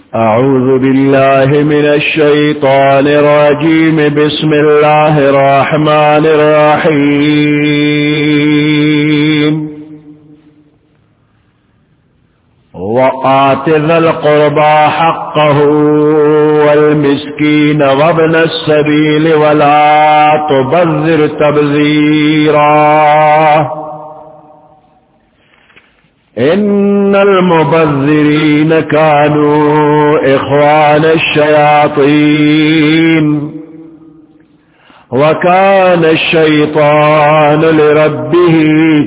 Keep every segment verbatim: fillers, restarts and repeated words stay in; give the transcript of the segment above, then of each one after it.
أعوذ بالله من الشيطان الرجيم. بسم الله الرحمن الرحيم. وآت ذا القربى حقه والمسكين وابن السبيل ولا تبذر تبذيرا إن المبذرين كانوا إخوان الشياطين وكان الشيطان لربه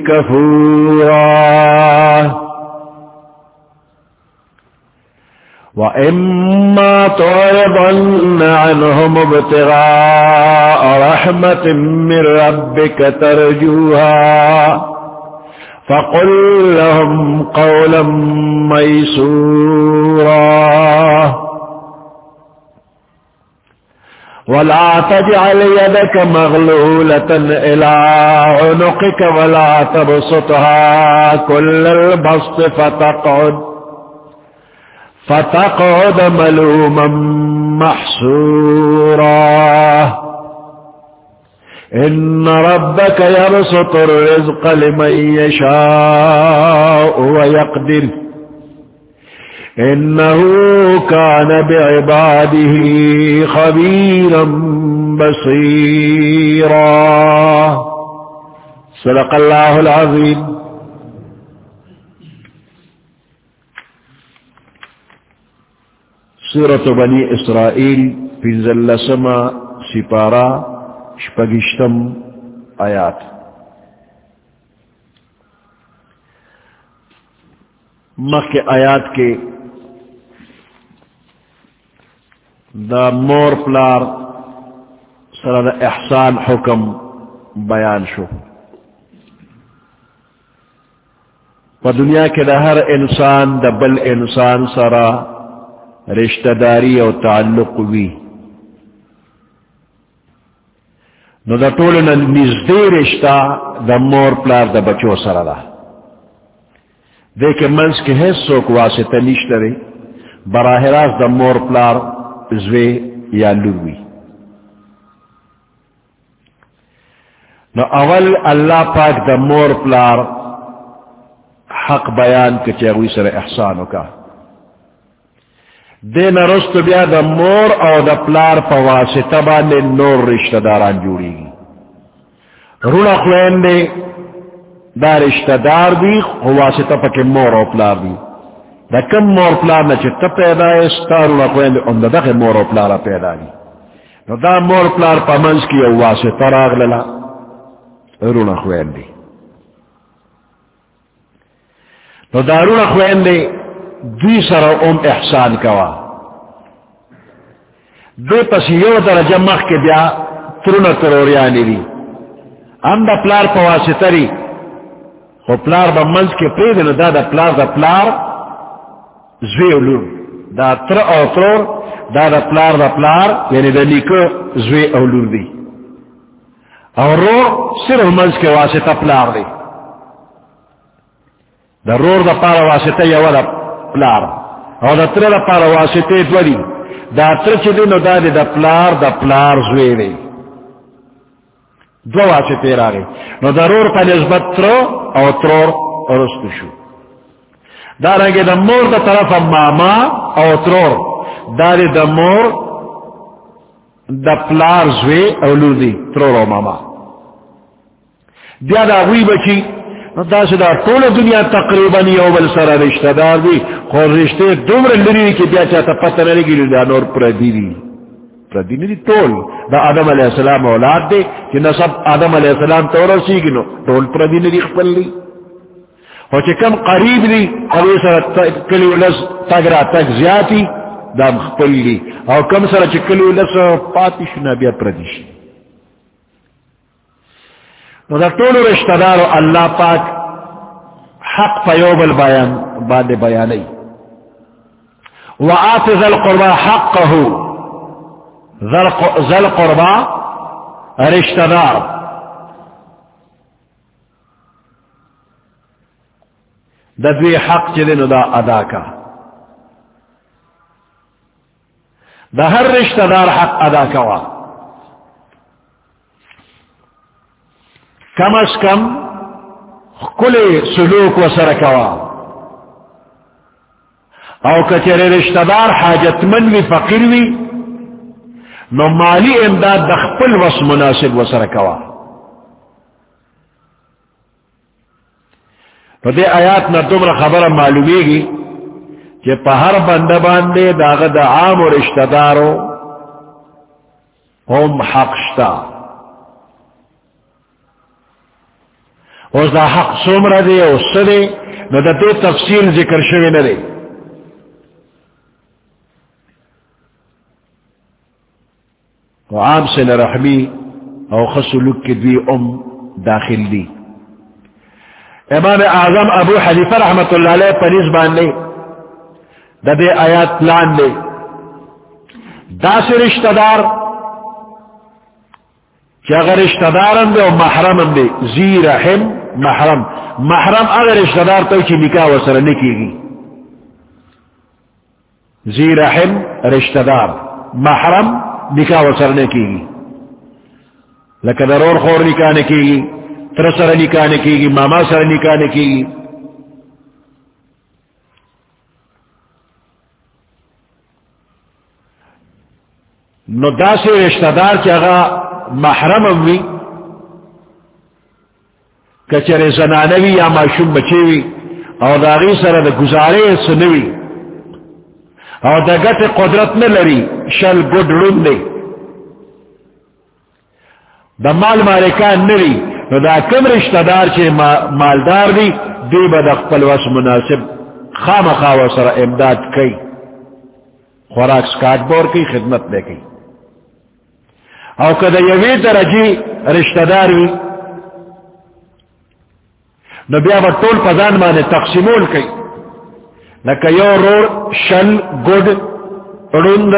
كفورا. وإما تعرضن عنهم ابتغاء رحمة من ربك ترجوها فقل لهم قولا ميسورا. ولا تجعل يدك مغلولة إلى عنقك ولا تبسطها كل البسط فتقعد فتقعد ملوما محسورا. إن ربك يبسط الرزق لمن يشاء ويقدر إنه كان بعباده خبيرا بصيرا. صدق الله العظيم. سورة بنی اسرائیل پنزلسما سپارہ شپگشتم آیات. مخ کے آیات کے دا مور پلار سر دا احسان حکم بیان شو. پا دنیا کے دا ہر انسان دا بل انسان سرا رشتہ داری اور تعلق وی نو دا طولنا نزدی رشتہ دا مور پلار دا بچو سرلا دیکھ منس کے حصوں کو واسطہ نشترے براہ راست دا مور پلار زوے یا لوی. نو اول اللہ پاک دا مور پلار حق بیان کے چاہوی سر احسانو کا دین رست بیا دا مور او دا پلار پا واسطہ بانے نور رشتہ داران جوڑی گی. رونا خوین دے دا رشتہ دار دی خو واسطہ پا کے مور او پلار دی. دا کم مور پلار نا چھتا پیدا ہے ستا رونا خوین دے اندہ دا مور او پلارا پیدا دی. نو دا مور پلار پا منز کی او واسطہ راغ للا رونا خوین دی. نو دا رونا خوین دے دوی سر ام احسان کوا دو پس یو درجہ مخ کے بیا ترون تروریانی دی. ام دا پلار پا واسطری خو پلار با منز کے پریدن دا دا پلار دا پلار زوی اولور دا تر او ترور دا دا پلار دا پلار یعنی دا نیکو زوی اولور دی. اور رو صرف منز کے واسطہ پلار دی. دا رور دا پار واسطہ یو دا پلار او دا تر دا پار واسطے دوری دا تر چی دی نو دا دی دا پلار دا پلار زوی دی دو واسطے را گئی. نو دا رور پا نسبت تر او ترور رستو شو. دا رنگی دا مور دا طرف ماما او ترور دا دی دا مور دا پلار زوی او لور دی ترور او ماما. بیا دا غوی بچی دا سے دا طول دنیا تقریباً یو بل سر رشتہ دار دی خور رشتے دومر لری کی بیا چاہتا پتہ نہ لگی دا نور پردی دی پردی نہیں دی طول دا آدم علیہ السلام اولاد دے کہ نصب آدم علیہ السلام تورا سیگی نو طول پردی نہیں دی خپل لی ہو چی کم قریب دی قوی سر کلیو لس تگرا تک زیادی دا خپل لی او کم سر چی کلیو لس پاتی شنا بیا پردی شی. نو دا طول رشتہ دارو اللہ پاک حق پیوب البیان بعد بیانی. وآت ذا القربى حقه ذا القربى رشتہ دار دا دوی حق چلنو دا ادا کا. دا ہر رشتہ دار حق ادا کوا، کم از کم کل سلوک و سر کوا، او کچر رشتہ دار حاجت من وی فقیر وی نو مالی امداد دخپل وس مناسب و سر کوا. تو دے آیات نا تمر خبر معلومی گی کہ پہر بندہ باندے داغ دا عام و رشتہ دارو ہم حق شتا. اس دا حق سومر دے اس دے نو دا دے تفصیل ذکر شوی نہ دے. و عام سے رحمی او خسلوک کی دوی ام داخل دی. امام اعظم ابو حنیفہ رحمت اللہ علیہ پنیز باندے دا دے آیات لان دے دا سے رشتہ دار کہ اگر رشتہ دارن دے و محرم دے زی رحم محرم محرم اگر رشتہ دار تو چی نکاح و سر نکی گی. زی رحم رشتہ دار، محرم نکاح و سر نکی گی. لکہ ضرور خور نکاح نکی گی، تر سر نکاح نکی گی، ماما سر نکاح نکی گی. نو دا سے رشتہ دار چاہا محرم ہوئی کچرے زنانوی یا معشوم بچیوی اور داغی سر دا گزارے سنوی اور دا گت قدرت نہ لری شل گڈ رون دے دا مال مالکان نوی نو دا کم رشتہ دار چے مالدار دی دی با دا قبل وس مناسب خام خواہ سر امداد کئی، خوراک سکاٹ بور کی خدمت لے کی. او کدا یوی درجی رشتہ دار وی نو بیا با طول پزان مانے تقسیمول کئی، لکہ یو رور شل گڈ رند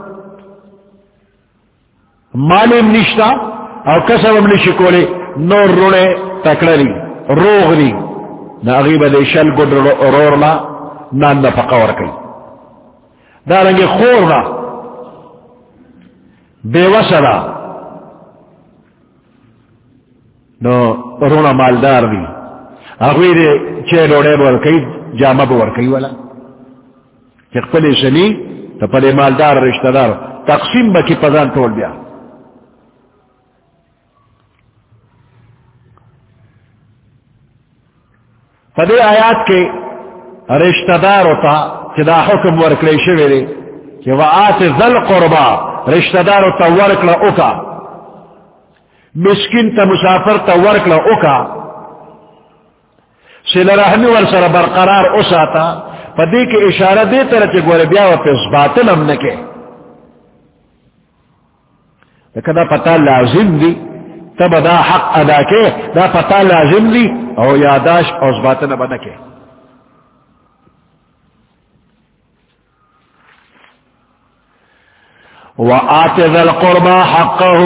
مالیم نشتا او کسبم نشکولے نور روڑے تکڑی روغ دی نا اغیب دے شل گڈ رور لا نان دا پقور کئی. دارنگی خور لا بے وصلہ نو رونا مالدار دی اغوی دے چھ روڑے بور کئی جامع بور کئی والا چک پلے سنی تا پلے مالدار رشتہ دار تقسیم بکی پزان ٹول بیا. پدے آیات کے رشتہ دار ہوتا چدا حکم ورکلے شوے دے کہ وآت ذل قربا رشتہ دار ہوتا ورکلا اوکا، مسکین تا مسافر تا ورکلا اوکا، سل رحمی ورسر برقرار اساتا. پدے کے اشارہ دے طرح چے گورے بیا و پیس باطل ہم نکے لیکن دا پتا لازم دی تب دا حق ادا کے دا پتا لازم دی او یاداش اوز باطل بنکے. وآت ذا القربى حقه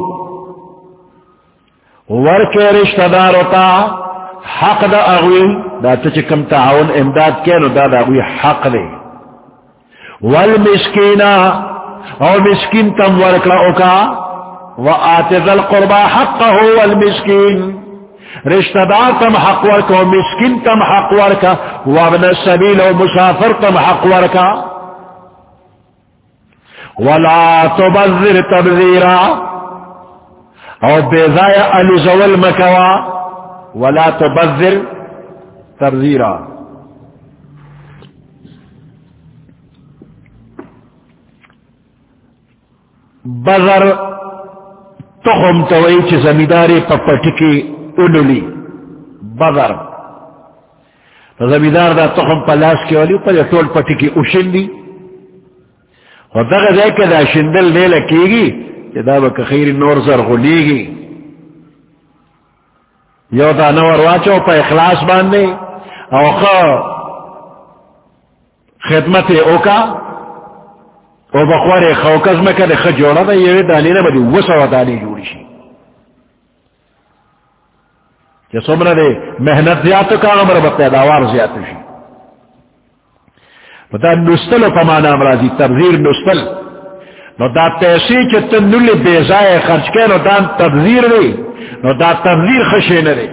ورکے رشتہ دار ہوتا حق دا اغوی دا تچکم تعاون امداد کینو دا دا اغوی حق دے. والمسکینہ اور مسکین تم ورکلا اوکا وآت ذا القربى حقه والمسکین رشتہ دار تم حق ورکا و مسکین تم حق ورکا وابن السبیل و مسافر تم حق ورکا. ولا تبذر تبذیرا اور بیزایا علی زول مکوا ولا تبذر تبذیرا. بذر تخم توئی چی زمیداری پا پٹکی اولولی بذر زمیدار دا تخم پلاس کی والی پر طول پٹکی اوشندی اور دغه ځای کې دا شندل نه لکېږي چې دا به که خیر نور زرغونېږي. یو دانه ور واچو په اخلاص باندې او ښه خدمت یې وکړه او بخور یې ښه وکړه ځمکه دې ښه جوړه ده یوې دانې نه به دې اووه سوه دانې جوړې شي. چې څومره دې محنت زیات وکړه هغومره به پیداوار زیات شي. دا نستل پا مانا امراضی تبذیر نستل نو دا پیسے چی تنول بیزائے خرچ کے نو دا تبذیر دے نو دا تبذیر خشے نرے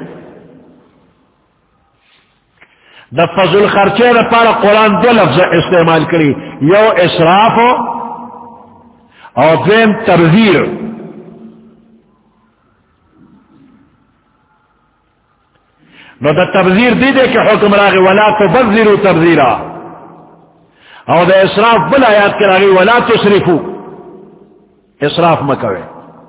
دا فضل خرچے دا پارا قرآن دو لفظ استعمال کری یو اسراف اور دویم تبذیر نو دا تبذیر دی دے کہ حکم راغی ولا تبذروا تبذیرا اور دا اسراف بل آیات کے راغی ولا تسرفو اسراف مکوے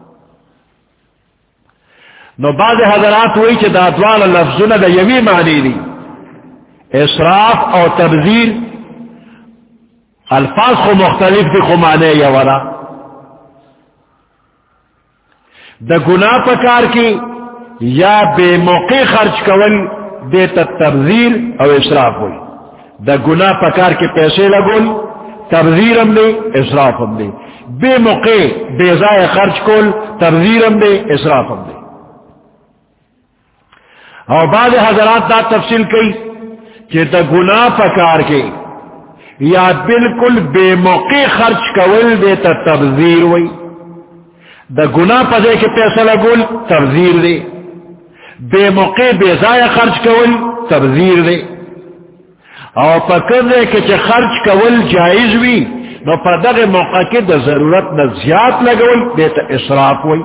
نو بعض حضرات ہوئی کہ دا دوال لفظنا دا یوی معنی دی اسراف اور تبذیر الفاظ کو مختلف دی کو معنی یا ورا دا گناہ پکار کی یا بے موقع خرچ کول دیتا تبذیر اور اسراف ہوئی دا گناہ پکار کے پیسے لگول تبذیر ہم دے اسراف ہم دے بے موقع بے ضائع خرچ کول تبذیر ہم دے اسراف ہم دے اور بعض حضرات دا تفصیل کئی کہ دا گناہ پکار کے یا بالکل بے موقع خرچ کول دیتا تبذیر ہوئی دا گناہ پدے کے پیسہ لگول تبذیر دے بے موقع بے ضائع خرچ کول تبذیر دے اور پکر دے کہ چھ خرچ کول جائز بھی نو پدغ موقع کے دا ضرورت نہ زیاد لگول دیتا اسراف ہوئی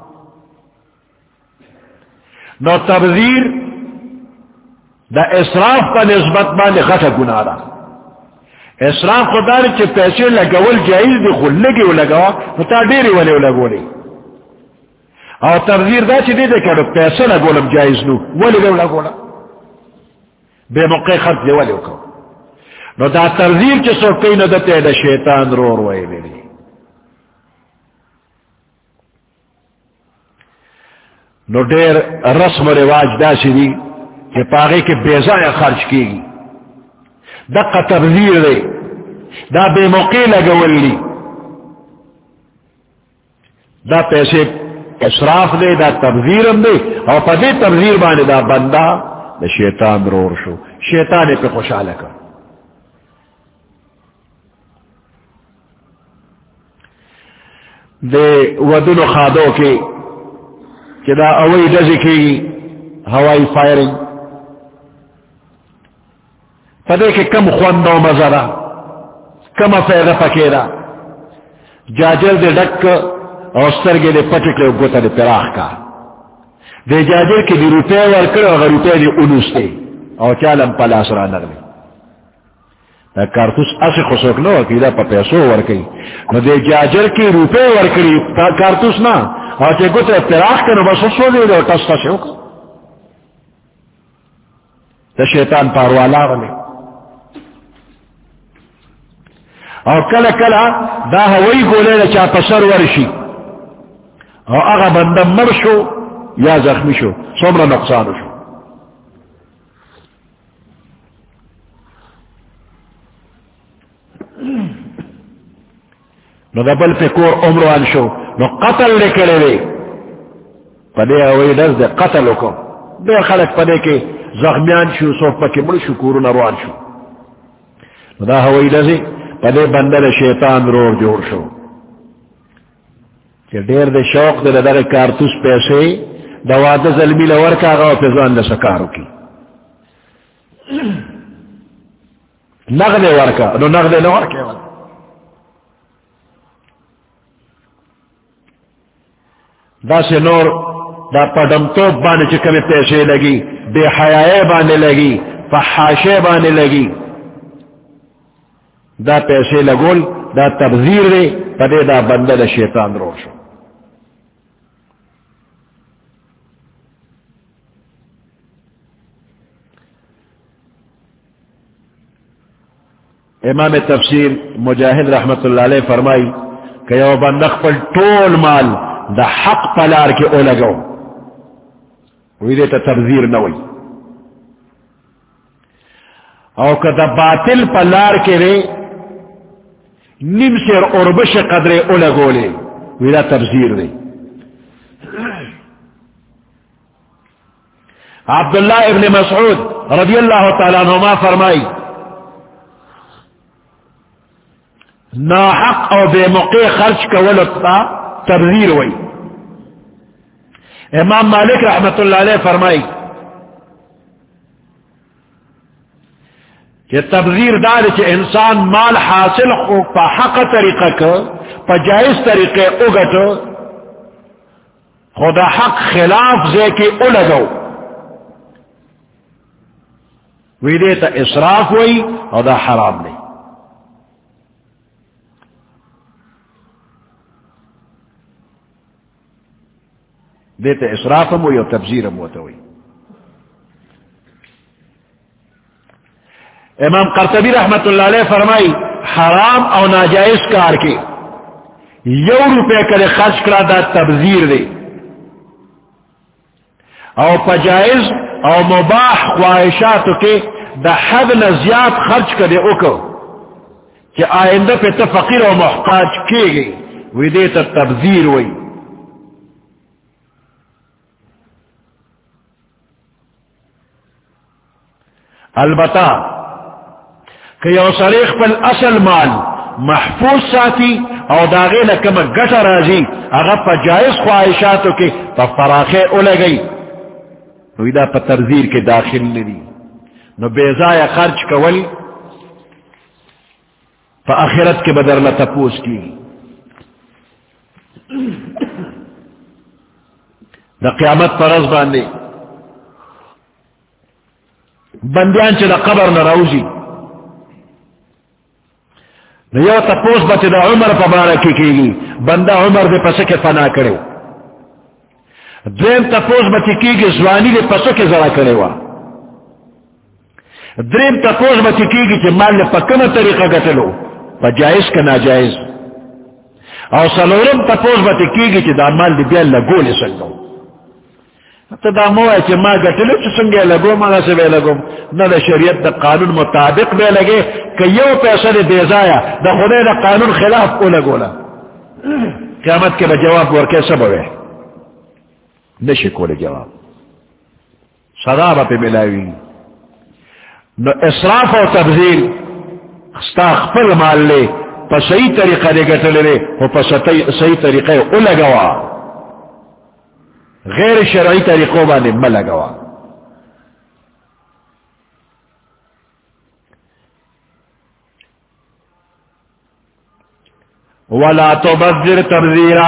نو تبذیر دا اسراف کا نسبت باندے غٹا گناہ دا اسراف خدا نے چھ پیسے لگول جائز دی خود لگے لگوا تا ڈیری والے لگولے اور تبذیر دا چھ دے دے کہ پیسے لگولم جائز نو ولی گو لگولا بے موقع خرچ دے والے کو نو دا تبذیر چھ سو کئی نو دتے دا شیطان رو روئے لے نو دیر رسم و رواج دا سی دی کہ پاگے کے بیزائے خرچ کی گی دقا تبذیر دے دا بے موقع لگول لی دا پیسے اسراف دے دا تبذیرم دے اور پا دے تبذیر بانے دا بندہ دا شیطان رور شو شیطان پہ خوشحال کر دے ودن و خادوں کے کہ دا اوئی ڈزی کی ہوائی فائرنگ پدے کہ کم خوندو مزرہ کم فیدہ پکیرہ جاجر دے ڈک اور سرگے دے پٹکلے گوتا دے پراخ کا دے جاجر کی دی روپے ورکر اور روپے دی انوس دے اور چالم پلا سرا نغلے دا کارتوس اسی خسوک نو کی دا پا پیسو ورکی نو دے جاجر کی روپے ورکری کارتوس نا اور چے گوتا پراخ کنو بس سو دے دے ٹس ٹس ہوکا دا شیطان پاروالا والے اور کل کلا دا ہوئی گولے دا چا پسر ورشی اور اگا بندہ مر شو یا زخمی شو سمرا نقصان شو نو دا بل پہ کور عمروان شو نو قتل لے کرے وے پدے ہوئی دز دے قتل کو دے خلق پدے کے زخمیان شو سوف پکی مل شو کورون روان شو نو دا ہوئی دزی پدے بندر شیطان رور جوڑ شو کہ دیر دے شوق دے در کارتوس پیسے دواد ظلمی لور کا آگا و پیزوان دے سکارو کی نغدے ورکا نو نغدے لور کے ورکا دا سے نور دا پڑم توپ بانے چکمے پیسے لگی بے حیائے بانے لگی فحاشے بانے لگی دا پیسے لگول دا تبذیر دے پدے دا بندہ دا شیطان روشو امام تفسیر مجاہد رحمت اللہ علیہ فرمائی کہ یو بندخ پر ٹول مال دا حق پلار کے او لگو وی دیتا تبذیر نوئی او کہ دا باطل پلار کے رے نیم سیر اربش قدرے او لگو لے وی دا تبذیر دے عبداللہ ابن مسعود رضی اللہ تعالیٰ عنہما فرمائی ناحق او بے موقع خرچ کولتا تبذیر ہوئی. امام مالک رحمت اللہ علیہ فرمائی کہ تبذیر دار کہ انسان مال حاصل ہو پا حق طریقہ کا پا جائز طریقے اگٹ خدا حق خلاف زے کے اولگو وی دیتا اسراف ہوئی اور دا حرام نہیں. دیتا اسراف ہم ہوئی اور تبذیر ہم ہوتا ہوئی. امام قرطبی رحمت اللہ علیہ فرمائی حرام او ناجائز کار کے یو روپے کرے خرچ کرا دا تبذیر دے او پجائز او مباح خواہشات کے دا حد نزیاد خرچ کرے اوکو کہ آئندہ پہ تا فقیر و محتاج کی گئی وی دیتا تبذیر ہوئی. البتہ کہ یو سریخ پل اصل مال محفوظ ساتھی او داغے لکم گٹا رازی اگر پا جائز خواہشاتو کے پا فراخے اولے گئی نو دا پا ترزیر کے داخل ندی نو بیزای خرچ کول پا آخرت کے بدر لتپوس کی. دا قیامت پر از باندے بندیان چلا قبر نراوزی یو تپوس بچے دا عمر پا بارا کی کی گی بندہ عمر دے پسے کے فنا کرے درین تپوس بچے کی گی زوانی دے پسے کے ذرا کرے وا درین تپوس بچے کی گی چے مال نے پکنا طریقہ گتلو پا جائز کا ناجائز اور سلورم تپوس بچے کی گی چے دا مال دے بیان لگو لے سنگو تو دا مو ہے چے ماں گٹلو چے سنگے لگو ماں سے بے لگو نا دا شریعت دا قانون مطابق بے لگے کہ یو پیسہ دے بیزایا دا خدای دا قانون خلاف کو لگولا قیامت کے بجواب ورکے سب ہوئے نشی کولے جواب صدا با پہ ملاوی. نو اسراف و تبذیر ستا خپل مال لے پا صحیح طریقہ دے گٹلے لے و پا صحیح طریقہ او لگوا غیر شرعی طریقوں بانے ملگوا. ولا تبذر تبذیرا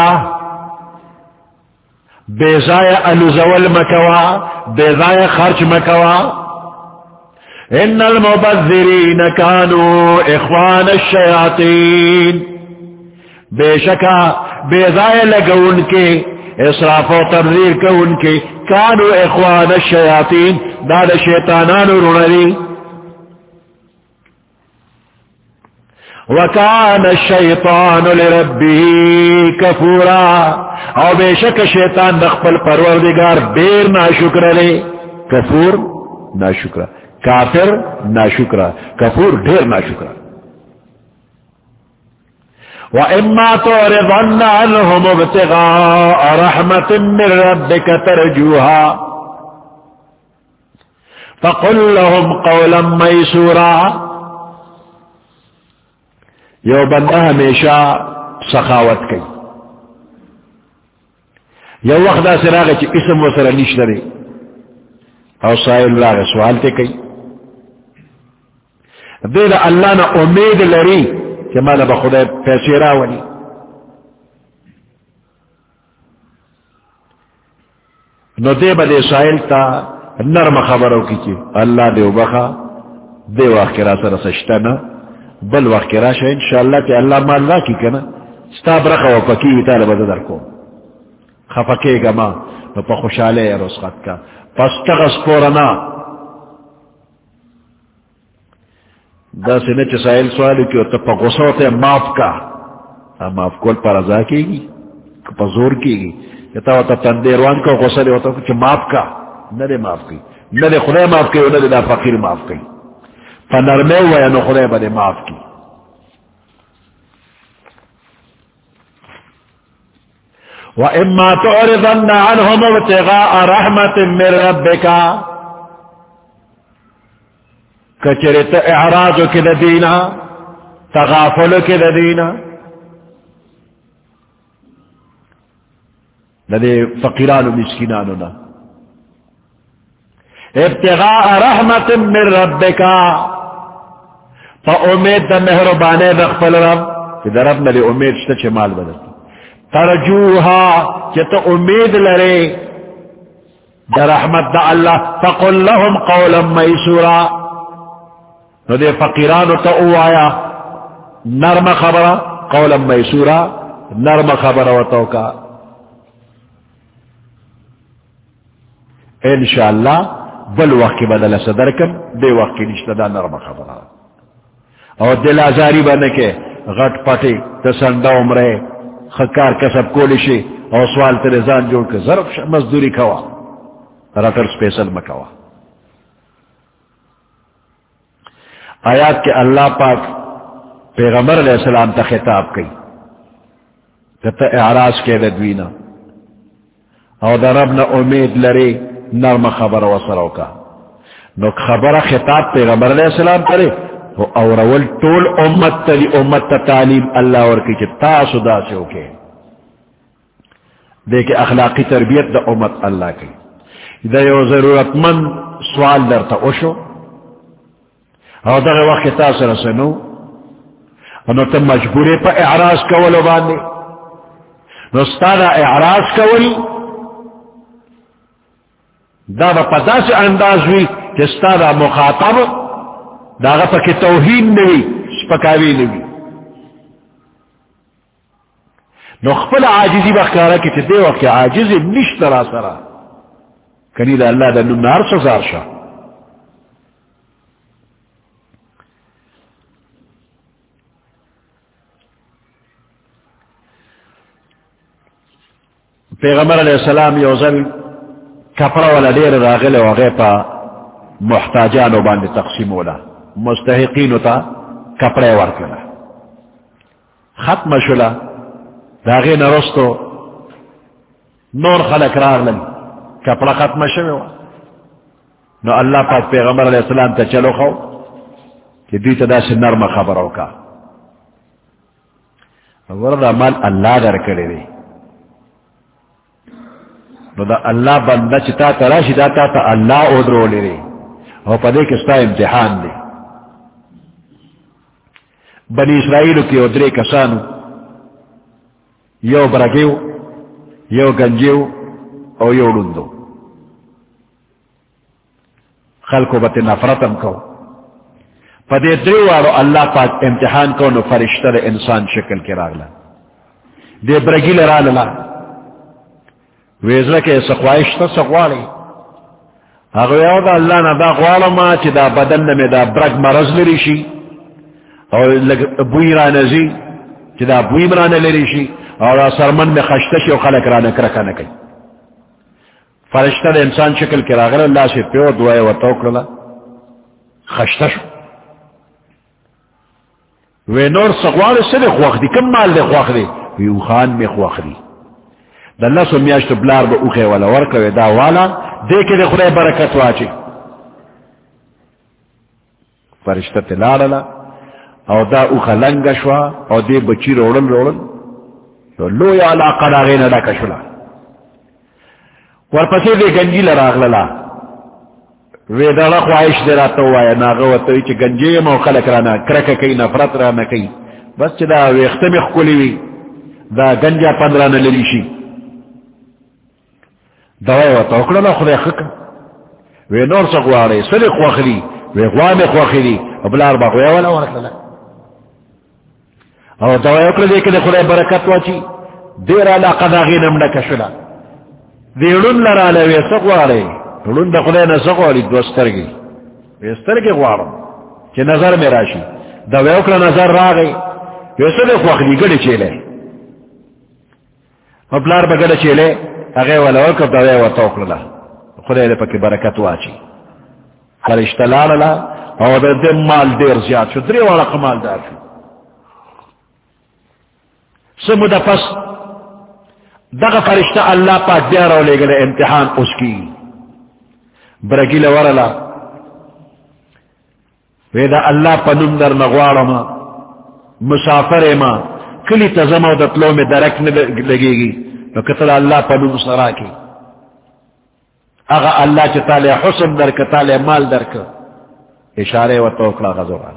بیزای الزول مکوا بیزای خرچ مکوا. ان المبذرین کانوا اخوان الشیاطین بے شکا بیزای لگون کے اسراف و تبذیر کو ان کے کانو اخوان الشیاطین داد شیطانان رونری. وکان الشیطان لربی کفورا او بے شک شیطان دخپل پروردگار بیر ناشکر لے کفور ناشکر کافر ناشکر کفور ڈھیر ناشکر. وَإِمَّا تُعْرِضَنَّ عَنْهُمُ ابْتِغَاءَ رَحْمَةٍ مِّن رَّبِّكَ تَرْجُوهَا فَقُل لَّهُمْ قَوْلًا مَّيْسُورًا. یو بندہ ہمیشہ سخاوت کی یو وقت دا سراغ چی اسم و سر نیش دارے او سائل اللہ سوال تے کی دے دا اللہ نا امید لری کہ مالا بخدا پیسے راولی نو دے با دے سائل تا نرم خبروں کی چی اللہ دے بخا دے واقع را سر سشتنا بل وقت را شا انشاءاللہ تے اللہ مال را کی کنا ستاب رخا و پکی طالب در کو خفکے گا ما نو پا خوشالے رسخت کا پس تغس پورنا دا سنے چھ سائل سوالو کیو تا پا غصوتے معاف کا معاف کول پر ازا کی گی پا زور کی گی تا تا تندیروان کا غصلے ہوتا چھ معاف کا ندے معاف کی ندے خدای معاف کی ندے دا فقیر معاف کی پا نرمے ہوا یا نو خدای با دے معاف کی. وَإِمَّا تُعْرِضَنَّ عَنْهُمُ ابْتِغَاءَ رَحْمَةٍ مِّن رَّبِّكَ کچرت اعراض کی دینا تغافل کے دینا دے فقیران و مسکینانو نا ابتغاء رحمت من ربکا پا امید دا مہربانے دخفل رب کہ در رب نلے امید شتا چھ مال بدلتی ترجوها چتا امید لرے دا رحمت دا اللہ فقل لهم قولا میسورا نو دے فقیرانو تا اوایا نرم خبرہ قولا میسورا نرم خبرہ و توکا انشاءاللہ بل وقت بدل صدرکم دے وقت نشتا دا نرم خبرہ اور دل آزاری بنکے غٹ پٹی تسندہ عمرے خکار کسب کولشی اور سوال ترزان جوڑ کے ضرب مزدوری کھوا رٹر سپیسل مکوا آیات کے اللہ پاک پیغمبر علیہ السلام تا خطاب کی تا اعراض کے ددوینا اور دا رب نا امید لرے نرم خبر وصلو کا نو خبر خطاب پیغمبر علیہ السلام کرے اور اول طول امت تلی امت تا تعلیم اللہ اور کی چتا صدا سے ہوکے دیکھے اخلاقی تربیت دا امت اللہ کی دا یو ضرورت مند سوال در تا اوشو اور دا وقت تا سر سنو انو تا مجبوری پا اعراض کولو باندے نو ستادا اعراض کول دا با پتا سے انداز ہوئی کہ ستادا مخاطب داغا پا کی توہین نوی سپکاوی نوی نو خپل عاجزی بخکارا کی تی دے وقت عاجزی نشت را سرا کنی دا اللہ دا نمنار سزار شا پیغمبر علیہ السلام یوزل کپڑا والا دیر راغل وغیر پا محتاجانو باندے تقسیم ہولا مستحقین تا کپڑے ورکلا ختم شلا داغی نرستو نور خلق راغ لن کپڑا ختم شوی نو اللہ پاک پیغمبر علیہ السلام تا چلو خو کہ دوی تا دا سے نرم خبرو کا ورد مال اللہ در کرے دی نو دا اللہ بندہ چتا تراشی دا تا تا اللہ ادرو لے دی اور پدے کستا امتحان دی بنی اسرائیل کی ادرے کسانو یو برگیو یو گنجیو او یو لندو خلقو بت نفرتم کو پدے دریوارو اللہ پاک امتحان کو نو فرشتر انسان شکل کے راغلا دے برگیل رالا ویزر کے سخوائش تا سخوالی اگویاو دا اللہ نا دا غوالما چی دا بدن میں دا برگ مرض لریشی اور بوئی رانزی چی دا بوئی مران لریشی اور سرمن میں خشتشی و خلق رانا کرکا نکی فرشتہ دا انسان شکل کی راغل اللہ سے پیو دعائے و توکرلا خشتشو وی نور سقوال سے دے خواخ دی کم مال دے خواخ دی وی اوخان میں خواخ دی دا اللہ سو میاشت بلار با اوخے والا ورکوی دا والا دیکھے دے خدای برکت واچی فرشتہ تلاللا او دا اوخا لنگا شوا او دے بچی روڑن روڑن تو لو یا علاقہ دا غین دا کشلا ورپسے دے گنجی لراغللا وی دا خواہش دے راتو آیا ناغوتوی چی گنجی مو خلق رانا کرکا کئی نفرت رانا کئی بس چی دا وی اختمخ کلیوی دا گنجا پندرانا للیشی دوائی و توکڑا خدای خکا وی نور سقواری سلی خواخلی وی خوامی خواخلی ابلار با خویا والا ورکللا او دوائی اکڑا دیکھ دے خدای برکت واچی دیر علاقہ داغی نمنا کشلا دیرون لرالا وی سقواری رون دا خدای نسقواری دوسترگی وی استرگی خوارم چی نظر میں راشی دوائی اکڑا نظر را گئی وی سلی خواخلی گڑی چیلے ابلار با گڑی چیلے اگے والا ورکب دوائی و توقللا خدای دے پاکی برکت واچی فرشتہ لاللا او دا دے مال دیر زیاد شو دری والا قمال دار شو سمو دا پس دغا فرشتہ اللہ پاک دیارو لے گلے امتحان اس کی برگیل ورلا ویدہ اللہ پا نم در نغوارما مسافر ما کلی تزم و دتلو میں درک لگے گی نو کتل اللہ پنوم سرا کی اگا اللہ چتالے حسن در کتالے مال در کا اشارے و توکڑا غزوان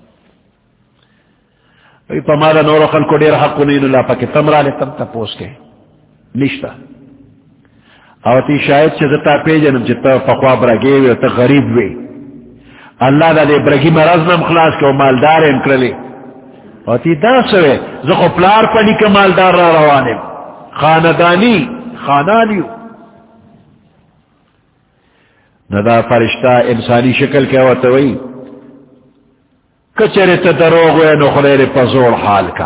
پمالا نور خل کو دیر حق نہیں اللہ پاک تمرا لے تم تا پوس کے نشتا اوتی شاید چزتا پیجنم چتا پخوا برگے وی تا غریب وی اللہ دا دے برگی مرض نم خلاص کے مالدار انکرلے اوتی دا سوے زخو پلار پنی کے مالدار را روانے خاندانی خانانیو ندا فرشتہ انسانی شکل کیا ہوتا وی کچرے تا دروغ وی نخلیر پزور حال کا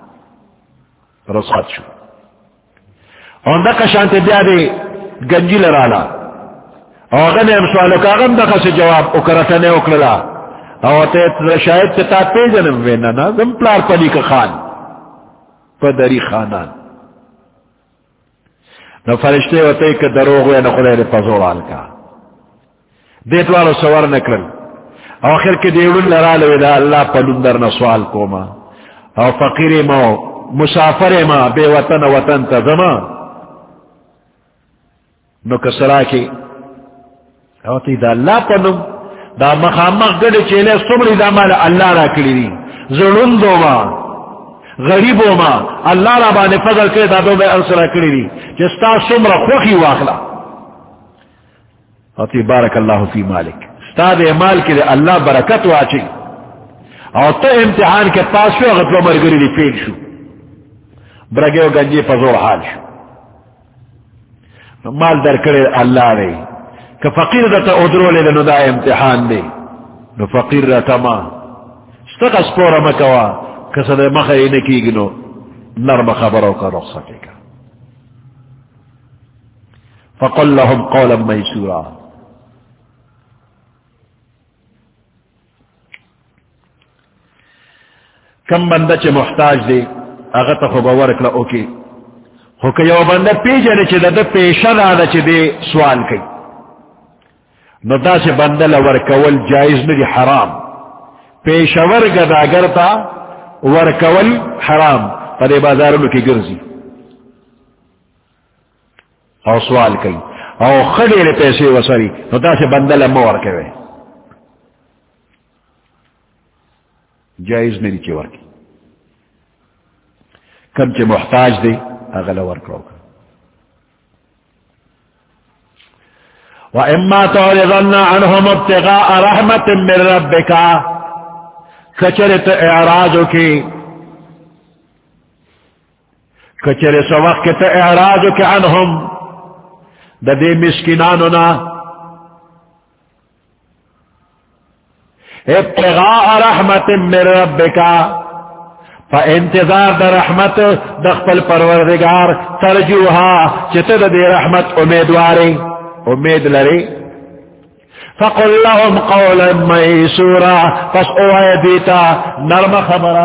رسخت شو اوندا کشانت دیا دے گنجی لرالا اوغن ام سوالو کاغم دقا سے جواب اکرتنے اکرلا اوتے شاید تا پیجنم وینا نا زم پلار پنی کا خان پدری خانان نو فرشتے ہوتے کہ دروغ وی نخلیر پزور حال کا دیتوارو سور نکرل آخر کے دیوڑن لرال ویدہ اللہ پلندر نسوال کوما او فقیر ما مسافر ما بے وطن وطن تزما نو کسرا کی او تی دا اللہ پلن دا مخامق گڑ چیلے سمری دا مال اللہ را کلی دی ظلندو ما غریبو ما اللہ را بانے فضل کرے دا دو بے انسرا کلی دی جستا سمر خوخی واخلا او تی بارک اللہ فی مالک استاد مال کے اللہ برکت واچی اور تو امتحان کے پاس شو غطلو مرگری لی فیل شو برگے و گنجی پزور حال شو مال در کرے اللہ رہی کہ فقیر دتا ادرو لے نو دا امتحان دے نو فقیر دتا ما استقا سپورا مکوا کسد مخی نکی گنو نرم خبروں کا رخ سکے گا فقل لهم قولا میسورا کم بندہ چے محتاج دے اغتا خوب ورکلا اوکی ہو کہ یو بندہ پیجنے چے دا پیشن آنا چے دے سوال کئی نو دا سے بندہ لورکول جائز ندی حرام پیشور گداگر تا ورکول حرام پدے بازاروں کی گرزی او سوال کئی او خدیر پیسے وصری نو دا سے بندہ لما ورکوے جائز نہیں چی ورکی کم چی محتاج دے اغل ورکو وَإِمَّا تُعْرِضَنَّ عَنْهُمْ ابْتِغَاءَ رَحْمَةٍ مِّن رَبِّكَ کچرت اعراضو کی کچر سو وقت اعراضو کی عنہم دا دے مسکنانونا ابتغاء رحمت من ربکا فا انتظار دا رحمت دخپل پروردگار ترجوها چتد دے رحمت امیدواری امید لری فقل لهم قولا میسورا پس اوائے دیتا نرم خبرا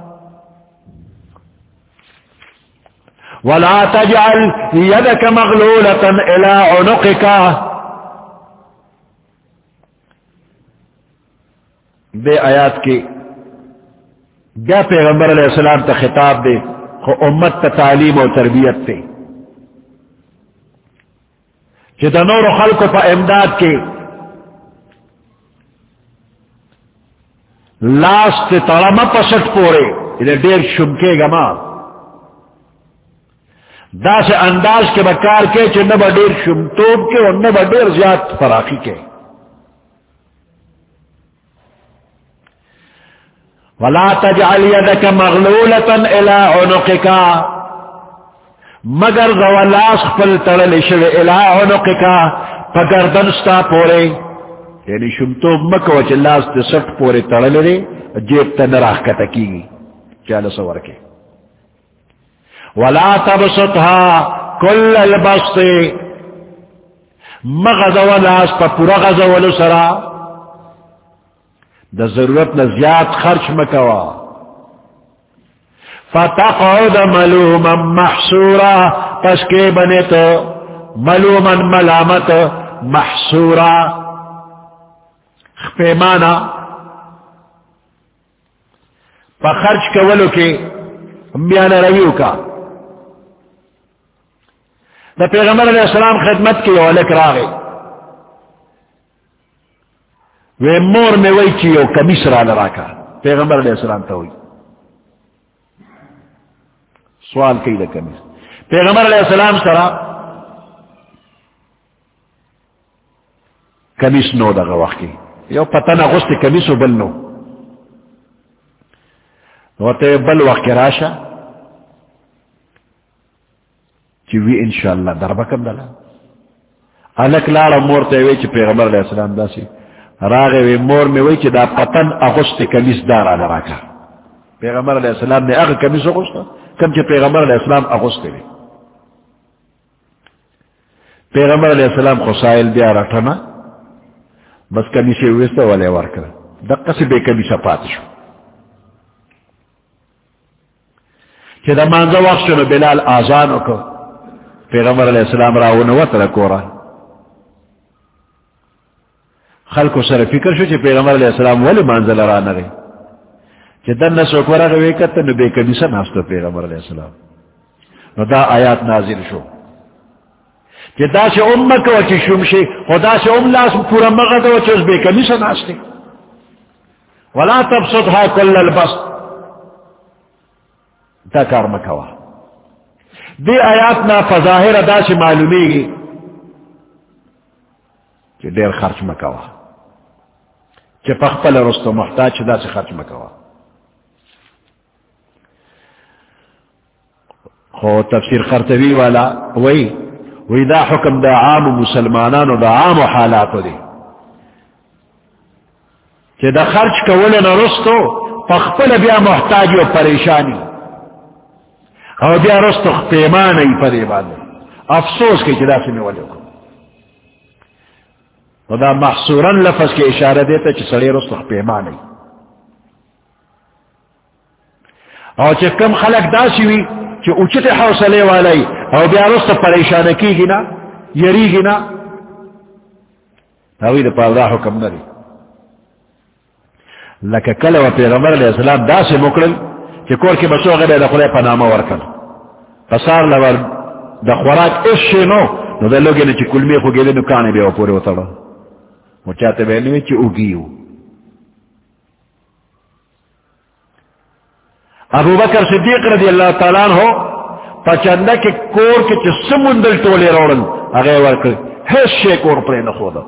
ولا تجعل يدك مغلولة الى عنقك بے آیات کی بیا پیغمبر علیہ السلام تا خطاب دے خو امت تا تعلیم و تربیت تے چیتا نور خلق پا امداد کے لاست تڑما پسٹ پورے انہیں دیر شمکے گما دا سے انداز کے بکار کے چی نبا دیر شمتوب کے اور نبا دیر زیاد فراقی کے ولا تجعل يدك مغلولة الى عنقك مگر غوالاس خپل تړل شوی الى عنقك پگردن ستا پورے یعنی شمتو مکو چې لاس ته سټ پورے تړل لري جیب ته نراخ کته کیږي چاله سور کې ولا تبسطها كل البسط مغز ولاس په پورا غزول سرا دا ضرورت نہ زیاد خرچ مکوا فتقعد ملوما محسورا پس کے بنے تو ملوما ملامت محسورا پیمانا پا خرچ کولو کے بیان رویو کا دا پیغمبر علیہ السلام خدمت کی اولک راغے وے مور میں وی چیو کمیس را لراکا پیغمبر علیہ السلام تا ہوئی سوال کی دا کمیس پیغمبر علیہ السلام سرا کمیس نو دا وقت کی یو پتنا غست کمیسو بل نو وتے بل وقت راشا چوی انشاءاللہ دربکم دلا الک لارا مور تے وی چی پیغمبر علیہ السلام دا سی راغے وی مور میں وی چی دا پتن اغسط کمیس دارا لراکا پیغمبر علیہ السلام نے اغ کمیس اغسطا کم چی پیغمبر علیہ السلام اغسط وی پیغمبر علیہ السلام خسائل بیا رٹھنا بس کمیسی ویستا والے ورکر دقا سی بے کمیسا پاتشو کہ دا مانزا وقت شنو بلال آزانو کو پیغمبر علیہ السلام راونو وطر کورا خلقو سر فکر شو چی پیغمبر علیہ السلام ولی مانزا لرانا رہی چی دن نسو کورا رویکتا نو بے کمیسا ناستو پیغمبر علیہ السلام نو دا آیات نازل شو چی دا سی امکو چی شمشی خدا سی ام لاس پورا مغدو چی اس بے کمیسا ناستی ولا تبسطها کل البسط دا کار مکوا دی آیات نا فظاہر ادا سے معلومی گی کہ دیر خرچ مکوا کہ پخپل رستو محتاج دا سے خرچ مکوا خو تفسیر قرطبی والا وی وی دا حکم دا عام مسلمانان و دا عام حالاتو دی کہ دا خرچ کولن رستو پخپل بیا محتاج و پریشانی او بیا رستو پیمانی پدی باندے افسوس کی جدا سے میں والے کو ودا محصوراً لفظ کے اشارہ دیتا چی سڑی رستو پیمانی او چی کم خلق دا سیوی چی اچت حوصلے والی او بیا رستو پریشان کی گی نا یری گی نا اوی دا پاودا حکم نری لکہ کلو پیغمبر علیہ السلام دا سے مکرل کہ کور کے بچوں غیر دا خلے پنامہ ورکل پسار لور دا خوراک اس شنو نو دا لوگی نے چی کلمی خو گیلے نو کانے بے پورے اتڑا وہ چاہتے بہنوی چی اگیو ابو بکر صدیق رضی اللہ تعالیٰ عنہ پچندہ کے کور کے چی سمندل ٹولے روڑن اگر ورکل حس شے کور پرے نخودا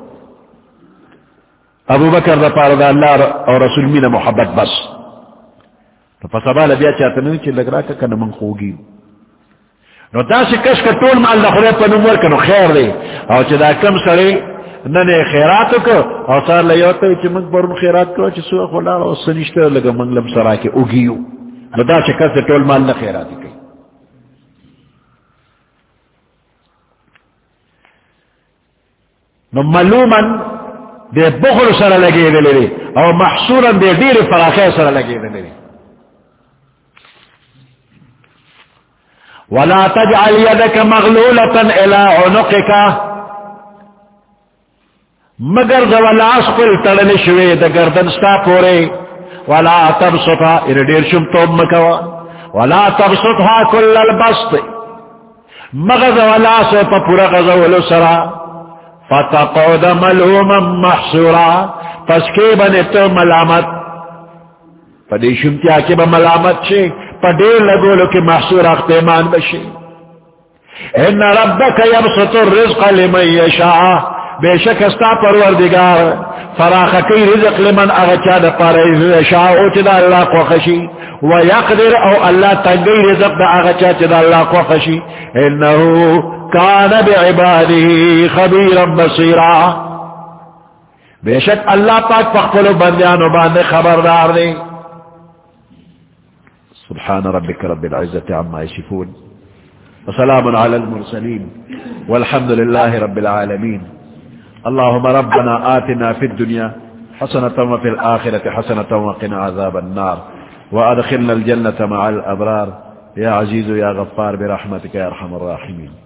ابو بکر دا پار دا اللہ اور رسول مین محبت بس تو پسابال بیا چاہتا نوی چی لگ رہا کہ کن من خوگیو نو دا سی کش کا طول مال دا خدا پا نمور کنو خیر دے او چی دا کم سرے ننے خیراتو کو او سار لیوتا چی منگ برون خیرات کرو چی سوا خلا او سنشتر لگا منگ لم سرا کے اگیو نو دا سی کش کا طول مال نا خیراتی کئی نو ملومن دے بخل سر لگے دے لے او محصورا دے دیر فراخے سر لگے دے لے ولا تجعل يدك مغلولة الى عنقك مگر ذو لاس قل تڑل شوی دا گردن ستا پورے ولا تبسطها ان دیر شم توب مکوا ولا تبسطها كل البسط مگر ذو لاس پا پورا غزول سرا فتقعد ملوما محصورا پس کے بنے تو ملامت پدی شمتیا کے با ملامت چھے پدیر لگولو کی محصور اختیمان بشی ان ربک یبسط الرزق لمن یشاء بے شک استا پروردگار فراخ کی رزق لمن اغچاد پر یشاء او چدا اللہ کو خشی ویقدر او اللہ تنگی رزق دا اغچاد چدا اللہ کو خشی انہو کان بعباده خبیرا بصیرا بے شک اللہ پاک پخپلو بندیانو باندے خبردار دے سبحان ربك رب العزة عما يصفون وسلام على المرسلين والحمد لله رب العالمين اللهم ربنا آتنا في الدنيا حسنة وفي الآخرة حسنة وقنا عذاب النار وأدخلنا الجنة مع الأبرار يا عزيز يا غفار برحمتك يا أرحم الراحمين